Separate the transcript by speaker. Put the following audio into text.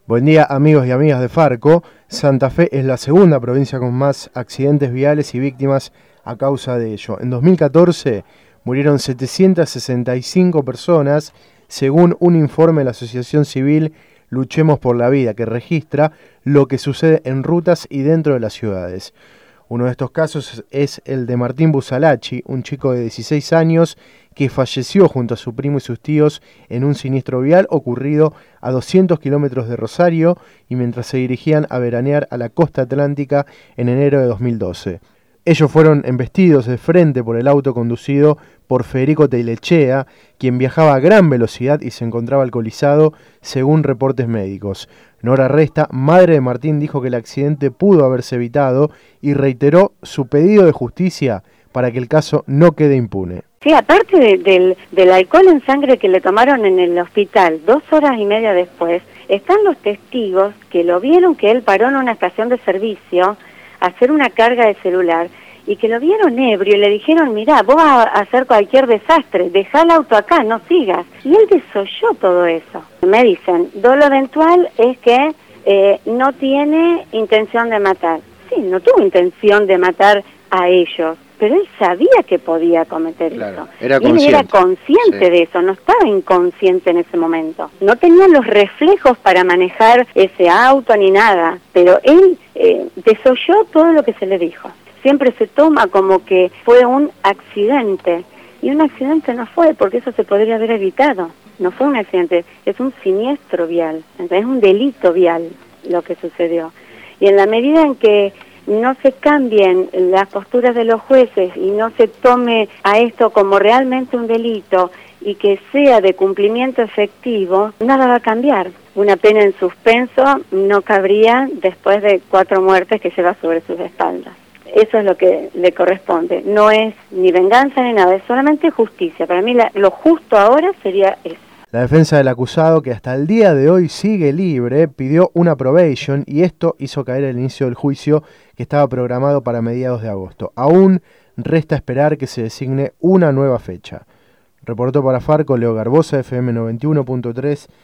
Speaker 1: Buen día, amigos y amigas de Farco. Santa Fe es la segunda provincia con más accidentes viales y víctimas a causa de ello. En 2014 murieron 765 personas, según un informe de la Asociación Civil Luchemos por la Vida, que registra lo que sucede en rutas y dentro de las ciudades. Uno de estos casos es el de Martín Busalachi, un chico de 16 años que falleció junto a su primo y sus tíos en un siniestro vial ocurrido a 200 kilómetros de Rosario y mientras se dirigían a veranear a la costa atlántica en enero de 2012. Ellos fueron embestidos de frente por el auto conducido por Federico Teilechea, quien viajaba a gran velocidad y se encontraba alcoholizado, según reportes médicos. Nora Resta, madre de Martín, dijo que el accidente pudo haberse evitado y reiteró su pedido de justicia para que el caso no quede impune.
Speaker 2: Sí, aparte del alcohol en sangre que le tomaron en el hospital 2 horas y media después, están los testigos que lo vieron, que él paró en una estación de servicio a hacer una carga de celular y que lo vieron ebrio y le dijeron, mirá, vos vas a hacer cualquier desastre, dejá el auto acá, no sigas. Y él desoyó todo eso. Me dicen, dolo eventual es que no tiene intención de matar. Sí, no tuvo intención de matar a ellos, pero él sabía que podía cometer eso.
Speaker 1: Era
Speaker 2: y él era consciente de eso, no estaba inconsciente en ese momento. No tenía los reflejos para manejar ese auto ni nada, pero él desoyó todo lo que se le dijo. Siempre se toma como que fue un accidente, y un accidente no fue, porque eso se podría haber evitado. No fue un accidente, es un siniestro vial, entonces es un delito vial lo que sucedió. Y en la medida en que no se cambien las posturas de los jueces y no se tome a esto como realmente un delito y que sea de cumplimiento efectivo, nada va a cambiar. Una pena en suspenso no cabría después de 4 muertes que lleva sobre sus espaldas. Eso es lo que le corresponde. No es ni venganza ni nada, es solamente justicia. Para mí lo justo ahora sería eso.
Speaker 1: La defensa del acusado, que hasta el día de hoy sigue libre, pidió una probation y esto hizo caer el inicio del juicio que estaba programado para mediados de agosto. Aún resta esperar que se designe una nueva fecha. Reportó para Farco Leo Garbosa, FM 91.3